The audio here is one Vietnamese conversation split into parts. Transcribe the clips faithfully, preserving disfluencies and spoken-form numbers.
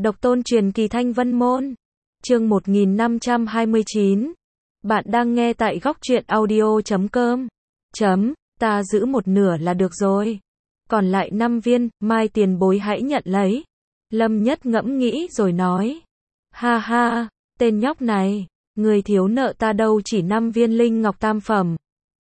Độc tôn truyền kỳ Thanh Vân Môn. Chương một nghìn năm trăm hai mươi chín. Bạn đang nghe tại góc truyện audio chấm com. Chấm, ta giữ một nửa là được rồi. Còn lại năm viên, mai tiền bối hãy nhận lấy. Lâm Nhất ngẫm nghĩ rồi nói. Ha ha, tên nhóc này, người thiếu nợ ta đâu chỉ năm viên linh ngọc tam phẩm.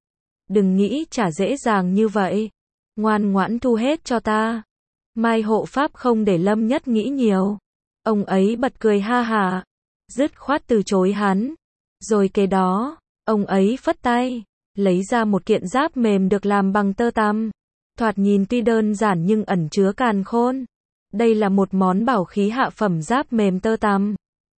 Đừng nghĩ trả dễ dàng như vậy. Ngoan ngoãn thu hết cho ta. Mai hộ pháp không để Lâm Nhất nghĩ nhiều. Ông ấy bật cười ha hả, dứt khoát từ chối hắn. Rồi kế đó, ông ấy phất tay, lấy ra một kiện giáp mềm được làm bằng tơ tằm. Thoạt nhìn tuy đơn giản nhưng ẩn chứa càn khôn. Đây là một món bảo khí hạ phẩm giáp mềm tơ tằm.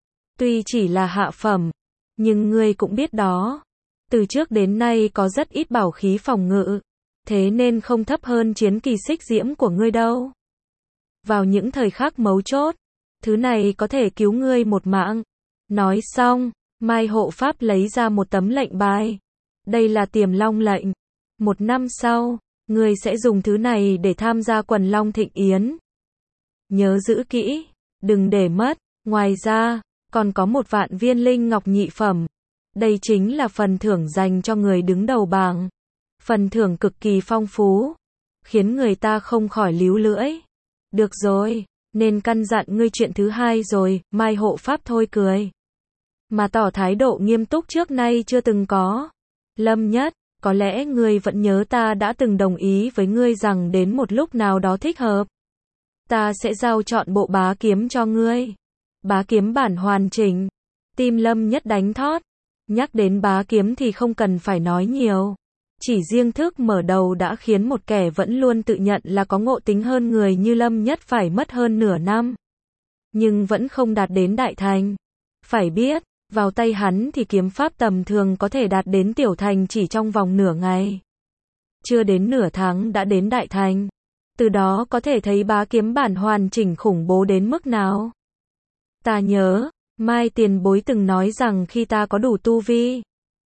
Tuy chỉ là hạ phẩm, nhưng ngươi cũng biết đó. Từ trước đến nay có rất ít bảo khí phòng ngự. Thế nên không thấp hơn chiến kỳ xích diễm của ngươi đâu. Vào những thời khắc mấu chốt, thứ này có thể cứu ngươi một mạng. Nói xong, Mai hộ pháp lấy ra một tấm lệnh bài. Đây là Tiềm Long lệnh. Một năm sau, ngươi sẽ dùng thứ này để tham gia quần long thịnh yến. Nhớ giữ kỹ, đừng để mất. Ngoài ra, còn có một vạn viên linh ngọc nhị phẩm. Đây chính là phần thưởng dành cho người đứng đầu bảng. Phần thưởng cực kỳ phong phú, khiến người ta không khỏi líu lưỡi. Được rồi, nên căn dặn ngươi chuyện thứ hai rồi. Mai hộ pháp thôi cười, mà tỏ thái độ nghiêm túc trước nay chưa từng có. Lâm Nhất, có lẽ ngươi vẫn nhớ ta đã từng đồng ý với ngươi rằng đến một lúc nào đó thích hợp, ta sẽ giao chọn bộ bá kiếm cho ngươi. Bá kiếm bản hoàn chỉnh. Tim Lâm Nhất đánh thót. Nhắc đến bá kiếm thì không cần phải nói nhiều. Chỉ riêng thức mở đầu đã khiến một kẻ vẫn luôn tự nhận là có ngộ tính hơn người như Lâm Nhất phải mất hơn nửa năm. Nhưng vẫn không đạt đến đại thành. Phải biết, vào tay hắn thì kiếm pháp tầm thường có thể đạt đến tiểu thành chỉ trong vòng nửa ngày. Chưa đến nửa tháng đã đến đại thành. Từ đó có thể thấy bá kiếm bản hoàn chỉnh khủng bố đến mức nào. Ta nhớ, Mai tiền bối từng nói rằng khi ta có đủ tu vi,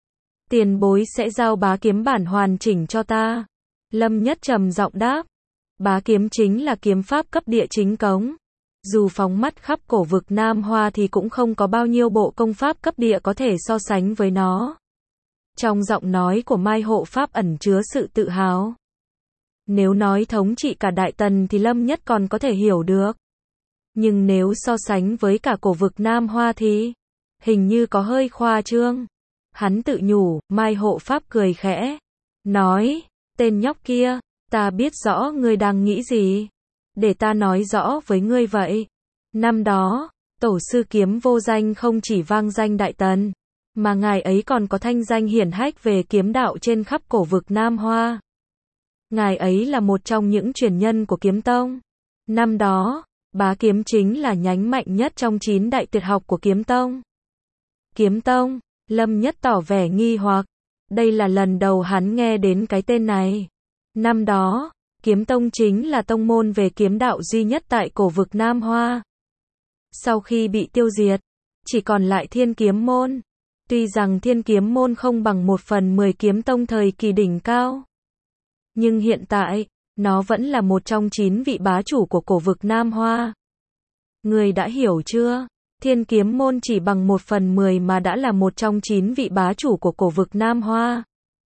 tiền bối sẽ giao bá kiếm bản hoàn chỉnh cho ta. Lâm Nhất trầm giọng đáp. Bá kiếm chính là kiếm pháp cấp địa chính cống. Dù phóng mắt khắp cổ vực Nam Hoa thì cũng không có bao nhiêu bộ công pháp cấp địa có thể so sánh với nó. Trong giọng nói của Mai hộ pháp ẩn chứa sự tự hào. Nếu nói thống trị cả Đại Tần thì Lâm Nhất còn có thể hiểu được. Nhưng nếu so sánh với cả cổ vực Nam Hoa thì hình như có hơi khoa trương. Hắn tự nhủ. Mai hộ pháp cười khẽ, nói, tên nhóc kia, ta biết rõ ngươi đang nghĩ gì. Để ta nói rõ với ngươi vậy. Năm đó, tổ sư kiếm vô danh không chỉ vang danh Đại Tần, mà ngài ấy còn có thanh danh hiển hách về kiếm đạo trên khắp cổ vực Nam Hoa. Ngài ấy là một trong những truyền nhân của kiếm tông. Năm đó, bá kiếm chính là nhánh mạnh nhất trong chín đại tuyệt học của kiếm tông. Kiếm tông? Lâm Nhất tỏ vẻ nghi hoặc. Đây là lần đầu hắn nghe đến cái tên này. Năm đó, kiếm tông chính là tông môn về kiếm đạo duy nhất tại cổ vực Nam Hoa. Sau khi bị tiêu diệt, chỉ còn lại Thiên Kiếm Môn. Tuy rằng Thiên Kiếm Môn không bằng một phần mười kiếm tông thời kỳ đỉnh cao, nhưng hiện tại, nó vẫn là một trong chín vị bá chủ của cổ vực Nam Hoa. Người đã hiểu chưa? Thiên Kiếm Môn chỉ bằng một phần mười mà đã là một trong chín vị bá chủ của cổ vực Nam Hoa.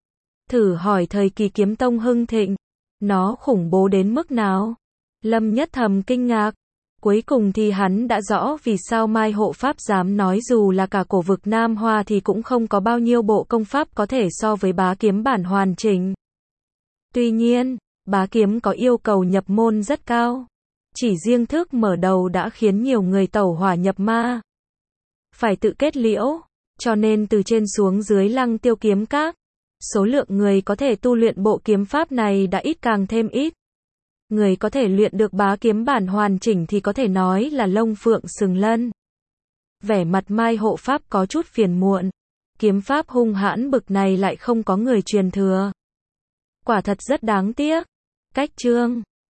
Thử hỏi thời kỳ kiếm tông hưng thịnh, nó khủng bố đến mức nào? Lâm Nhất thầm kinh ngạc. Cuối cùng thì hắn đã rõ vì sao Mai hộ pháp dám nói dù là cả cổ vực Nam Hoa thì cũng không có bao nhiêu bộ công pháp có thể so với bá kiếm bản hoàn chỉnh. Tuy nhiên, bá kiếm có yêu cầu nhập môn rất cao. Chỉ riêng thức mở đầu đã khiến nhiều người tẩu hỏa nhập ma. Phải tự kết liễu, cho nên từ trên xuống dưới Lăng Tiêu kiếm các, số lượng người có thể tu luyện bộ kiếm pháp này đã ít càng thêm ít. Người có thể luyện được bá kiếm bản hoàn chỉnh thì có thể nói là lông phượng sừng lân. Vẻ mặt Mai hộ pháp có chút phiền muộn. Kiếm pháp hung hãn bực này lại không có người truyền thừa. Quả thật rất đáng tiếc. Cách chương